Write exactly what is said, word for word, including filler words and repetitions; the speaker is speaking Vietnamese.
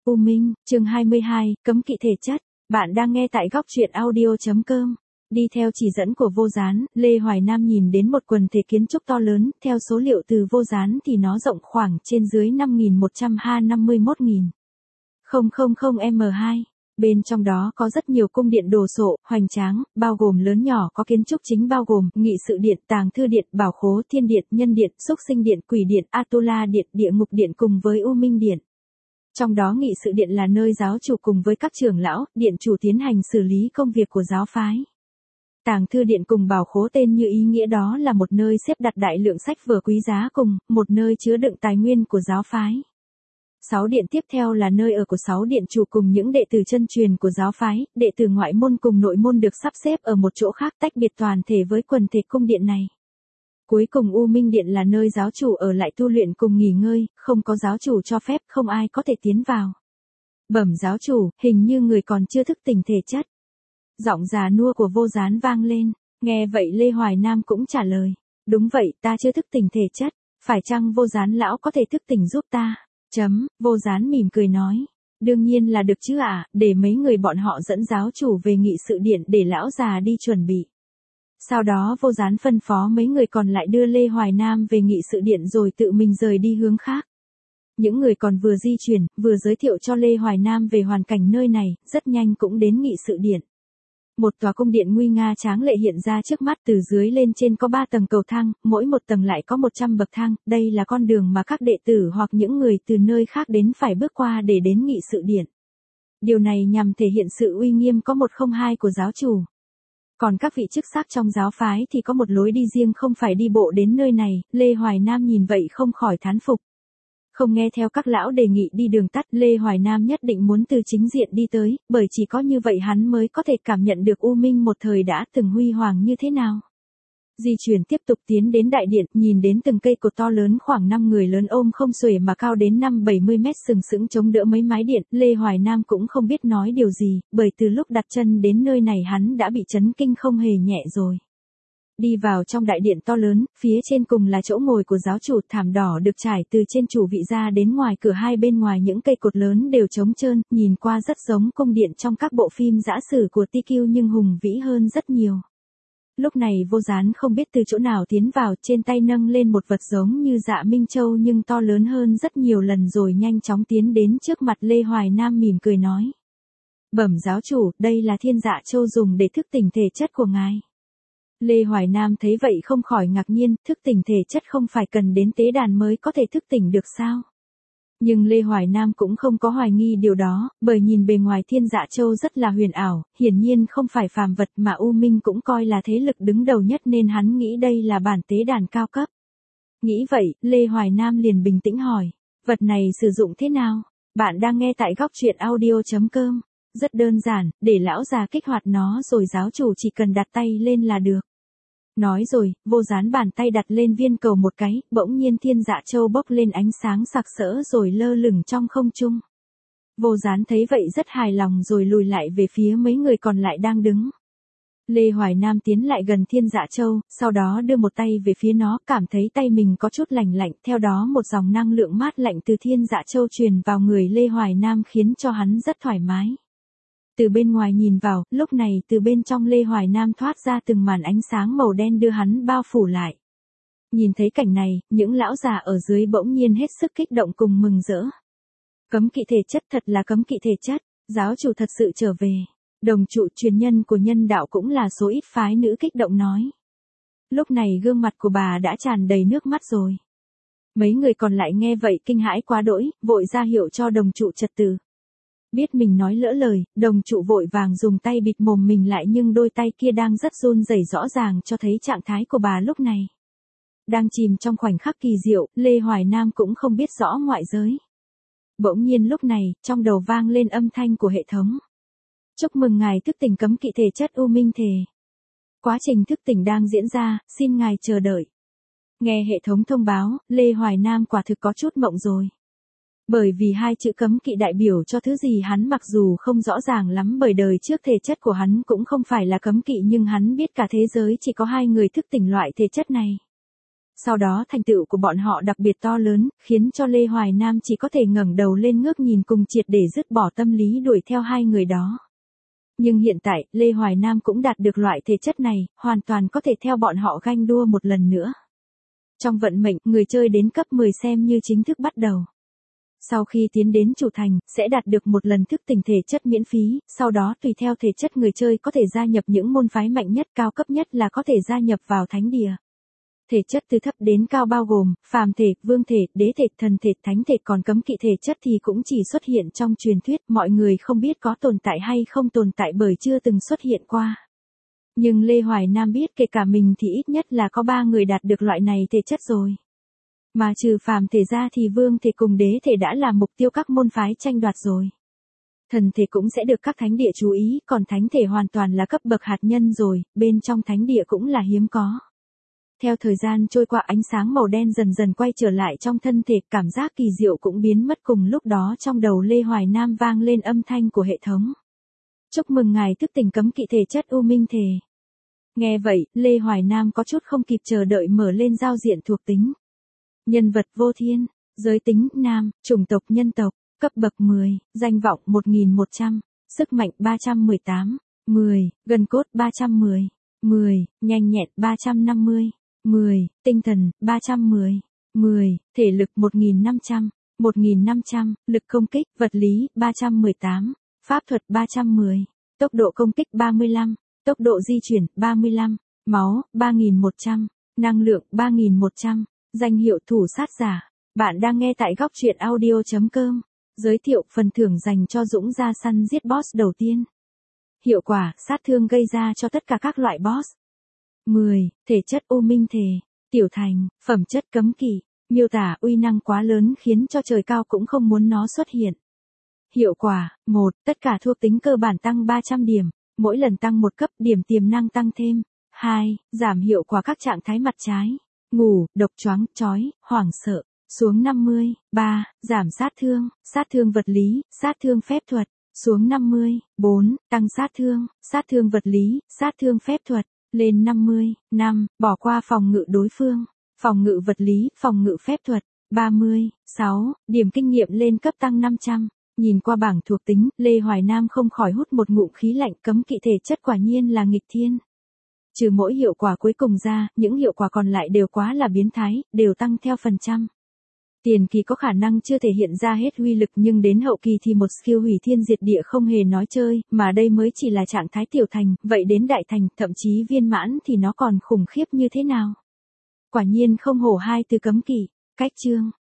U Minh, chương hai mươi hai, cấm kỵ thể chất. Bạn đang nghe tại góc truyện audio chấm com. Đi theo chỉ dẫn của Vô Gián, Lê Hoài Nam nhìn đến một quần thể kiến trúc to lớn, theo số liệu từ Vô Gián thì nó rộng khoảng trên dưới năm nghìn một trăm năm mươi mốt nghìn mét vuông. Bên trong đó có rất nhiều cung điện đồ sộ, hoành tráng, bao gồm lớn nhỏ có kiến trúc chính bao gồm nghị sự điện, tàng thư điện, bảo khố, thiên điện, nhân điện, xúc sinh điện, quỷ điện, Atula điện, địa ngục điện cùng với U Minh điện. Trong đó nghị sự điện là nơi giáo chủ cùng với các trưởng lão, điện chủ tiến hành xử lý công việc của giáo phái. Tàng thư điện cùng bảo khố tên như ý nghĩa đó là một nơi xếp đặt đại lượng sách vở quý giá cùng, một nơi chứa đựng tài nguyên của giáo phái. Sáu điện tiếp theo là nơi ở của sáu điện chủ cùng những đệ tử chân truyền của giáo phái, đệ tử ngoại môn cùng nội môn được sắp xếp ở một chỗ khác tách biệt toàn thể với quần thể cung điện này. Cuối cùng U Minh điện là nơi giáo chủ ở lại tu luyện cùng nghỉ ngơi, không có giáo chủ cho phép, không ai có thể tiến vào. Bẩm giáo chủ, hình như người còn chưa thức tỉnh thể chất. Giọng già nua của Vô Gián vang lên, nghe vậy Lê Hoài Nam cũng trả lời, đúng vậy, ta chưa thức tỉnh thể chất, phải chăng Vô Gián lão có thể thức tỉnh giúp ta? Chấm, Vô Gián mỉm cười nói, đương nhiên là được chứ ạ, à, để mấy người bọn họ dẫn giáo chủ về nghị sự điện để lão già đi chuẩn bị. Sau đó Vô Gián phân phó mấy người còn lại đưa Lê Hoài Nam về nghị sự điện rồi tự mình rời đi hướng khác. Những người còn vừa di chuyển, vừa giới thiệu cho Lê Hoài Nam về hoàn cảnh nơi này, rất nhanh cũng đến nghị sự điện. Một tòa cung điện nguy nga tráng lệ hiện ra trước mắt, từ dưới lên trên có ba tầng cầu thang, mỗi một tầng lại có một trăm bậc thang, đây là con đường mà các đệ tử hoặc những người từ nơi khác đến phải bước qua để đến nghị sự điện. Điều này nhằm thể hiện sự uy nghiêm có một không hai của giáo chủ. Còn các vị chức sắc trong giáo phái thì có một lối đi riêng không phải đi bộ đến nơi này, Lê Hoài Nam nhìn vậy không khỏi thán phục. Không nghe theo các lão đề nghị đi đường tắt, Lê Hoài Nam nhất định muốn từ chính diện đi tới, bởi chỉ có như vậy hắn mới có thể cảm nhận được U Minh một thời đã từng huy hoàng như thế nào. Di chuyển tiếp tục tiến đến đại điện, nhìn đến từng cây cột to lớn khoảng năm người lớn ôm không xuể mà cao đến năm bảy mươi mét sừng sững chống đỡ mấy mái điện, Lê Hoài Nam cũng không biết nói điều gì, bởi từ lúc đặt chân đến nơi này hắn đã bị chấn kinh không hề nhẹ rồi. Đi vào trong đại điện to lớn, phía trên cùng là chỗ ngồi của giáo chủ, thảm đỏ được trải từ trên chủ vị ra đến ngoài cửa, hai bên ngoài những cây cột lớn đều trống trơn, nhìn qua rất giống cung điện trong các bộ phim dã sử của Ti Kiu nhưng hùng vĩ hơn rất nhiều. Lúc này Vô Gián không biết từ chỗ nào tiến vào, trên tay nâng lên một vật giống như Dạ Minh Châu nhưng to lớn hơn rất nhiều lần rồi nhanh chóng tiến đến trước mặt Lê Hoài Nam mỉm cười nói. Bẩm giáo chủ, đây là Thiên Dạ Châu dùng để thức tỉnh thể chất của ngài. Lê Hoài Nam thấy vậy không khỏi ngạc nhiên, thức tỉnh thể chất không phải cần đến tế đàn mới có thể thức tỉnh được sao? Nhưng Lê Hoài Nam cũng không có hoài nghi điều đó, bởi nhìn bề ngoài Thiên Dạ Châu rất là huyền ảo, hiển nhiên không phải phàm vật mà U Minh cũng coi là thế lực đứng đầu nhất nên hắn nghĩ đây là bản tế đàn cao cấp. Nghĩ vậy, Lê Hoài Nam liền bình tĩnh hỏi, vật này sử dụng thế nào? Bạn đang nghe tại góc truyện audio chấm com. Rất đơn giản, để lão già kích hoạt nó rồi giáo chủ chỉ cần đặt tay lên là được. Nói rồi, Vô Gián bàn tay đặt lên viên cầu một cái, bỗng nhiên Thiên Dạ Châu bốc lên ánh sáng sặc sỡ rồi lơ lửng trong không trung. Vô Gián thấy vậy rất hài lòng rồi lùi lại về phía mấy người còn lại đang đứng. Lê Hoài Nam tiến lại gần Thiên Dạ Châu, sau đó đưa một tay về phía nó, cảm thấy tay mình có chút lành lạnh, theo đó một dòng năng lượng mát lạnh từ Thiên Dạ Châu truyền vào người Lê Hoài Nam khiến cho hắn rất thoải mái. Từ bên ngoài nhìn vào, lúc này từ bên trong Lê Hoài Nam thoát ra từng màn ánh sáng màu đen đưa hắn bao phủ lại. Nhìn thấy cảnh này, những lão già ở dưới bỗng nhiên hết sức kích động cùng mừng rỡ. Cấm kỵ thể chất, thật là cấm kỵ thể chất, giáo chủ thật sự trở về. Đồng trụ truyền nhân của nhân đạo cũng là số ít phái nữ kích động nói. Lúc này gương mặt của bà đã tràn đầy nước mắt rồi. Mấy người còn lại nghe vậy kinh hãi quá đỗi, vội ra hiệu cho đồng trụ trật tự. Biết mình nói lỡ lời, đồng trụ vội vàng dùng tay bịt mồm mình lại nhưng đôi tay kia đang rất run rẩy rõ ràng cho thấy trạng thái của bà lúc này. Đang chìm trong khoảnh khắc kỳ diệu, Lê Hoài Nam cũng không biết rõ ngoại giới. Bỗng nhiên lúc này, trong đầu vang lên âm thanh của hệ thống. Chúc mừng ngài thức tỉnh cấm kỵ thể chất U Minh thể. Quá trình thức tỉnh đang diễn ra, xin ngài chờ đợi. Nghe hệ thống thông báo, Lê Hoài Nam quả thực có chút mộng rồi. Bởi vì hai chữ cấm kỵ đại biểu cho thứ gì hắn mặc dù không rõ ràng lắm bởi đời trước thể chất của hắn cũng không phải là cấm kỵ nhưng hắn biết cả thế giới chỉ có hai người thức tỉnh loại thể chất này. Sau đó thành tựu của bọn họ đặc biệt to lớn, khiến cho Lê Hoài Nam chỉ có thể ngẩng đầu lên ngước nhìn cùng triệt để dứt bỏ tâm lý đuổi theo hai người đó. Nhưng hiện tại, Lê Hoài Nam cũng đạt được loại thể chất này, hoàn toàn có thể theo bọn họ ganh đua một lần nữa. Trong vận mệnh, người chơi đến cấp mười xem như chính thức bắt đầu. Sau khi tiến đến chủ thành, sẽ đạt được một lần thức tỉnh thể chất miễn phí, sau đó tùy theo thể chất người chơi có thể gia nhập những môn phái mạnh nhất cao cấp nhất là có thể gia nhập vào thánh địa. Thể chất từ thấp đến cao bao gồm, phàm thể, vương thể, đế thể, thần thể, thánh thể, còn cấm kỵ thể chất thì cũng chỉ xuất hiện trong truyền thuyết, mọi người không biết có tồn tại hay không tồn tại bởi chưa từng xuất hiện qua. Nhưng Lê Hoài Nam biết kể cả mình thì ít nhất là có ba người đạt được loại này thể chất rồi. Mà trừ phàm thể ra thì vương thể cùng đế thể đã là mục tiêu các môn phái tranh đoạt rồi. Thần thể cũng sẽ được các thánh địa chú ý, còn thánh thể hoàn toàn là cấp bậc hạt nhân rồi, bên trong thánh địa cũng là hiếm có. Theo thời gian trôi qua, ánh sáng màu đen dần dần quay trở lại trong thân thể, cảm giác kỳ diệu cũng biến mất. Cùng lúc đó trong đầu Lê Hoài Nam vang lên âm thanh của hệ thống. Chúc mừng ngài thức tỉnh cấm kỵ thể chất U Minh thể. Nghe vậy, Lê Hoài Nam có chút không kịp chờ đợi mở lên giao diện thuộc tính. Nhân vật vô thiên, giới tính nam, chủng tộc nhân tộc, cấp bậc mười, danh vọng một nghìn một trăm, sức mạnh ba trăm mười tám, mười, gần cốt ba trăm mười, mười, nhanh nhẹn ba trăm năm mươi, mười, tinh thần ba trăm mười, mười, thể lực một nghìn năm trăm, một nghìn năm trăm, lực công kích vật lý ba trăm mười tám, pháp thuật ba trăm mười, tốc độ công kích ba mươi lăm, tốc độ di chuyển ba mươi lăm, máu ba nghìn một trăm, năng lượng ba nghìn một trăm. Danh hiệu thủ sát giả. Bạn đang nghe tại góc truyện audio chấm com. Giới thiệu phần thưởng dành cho Dũng ra săn giết boss đầu tiên. Hiệu quả sát thương gây ra cho tất cả các loại boss. mười. Thể chất U Minh thể. Tiểu thành, phẩm chất cấm kỵ. Miêu tả uy năng quá lớn khiến cho trời cao cũng không muốn nó xuất hiện. Hiệu quả, một. Tất cả thuộc tính cơ bản tăng ba trăm điểm. Mỗi lần tăng một cấp, điểm tiềm năng tăng thêm. hai. Giảm hiệu quả các trạng thái mặt trái. Ngủ, độc choáng, chói, hoảng sợ, xuống năm mươi. ba. Giảm sát thương, sát thương vật lý, sát thương phép thuật, xuống năm mươi. bốn. Tăng sát thương, sát thương vật lý, sát thương phép thuật, lên năm mươi. năm. Bỏ qua phòng ngự đối phương, phòng ngự vật lý, phòng ngự phép thuật, ba mươi. sáu. Điểm kinh nghiệm lên cấp tăng năm trăm. Nhìn qua bảng thuộc tính, Lê Hoài Nam không khỏi hút một ngụm khí lạnh, cấm kỵ thể chất quả nhiên là nghịch thiên. Trừ mỗi hiệu quả cuối cùng ra, những hiệu quả còn lại đều quá là biến thái, đều tăng theo phần trăm. Tiền kỳ có khả năng chưa thể hiện ra hết uy lực nhưng đến hậu kỳ thì một skill hủy thiên diệt địa không hề nói chơi, mà đây mới chỉ là trạng thái tiểu thành, vậy đến đại thành, thậm chí viên mãn thì nó còn khủng khiếp như thế nào. Quả nhiên không hổ hai từ cấm kỵ. Cách chương,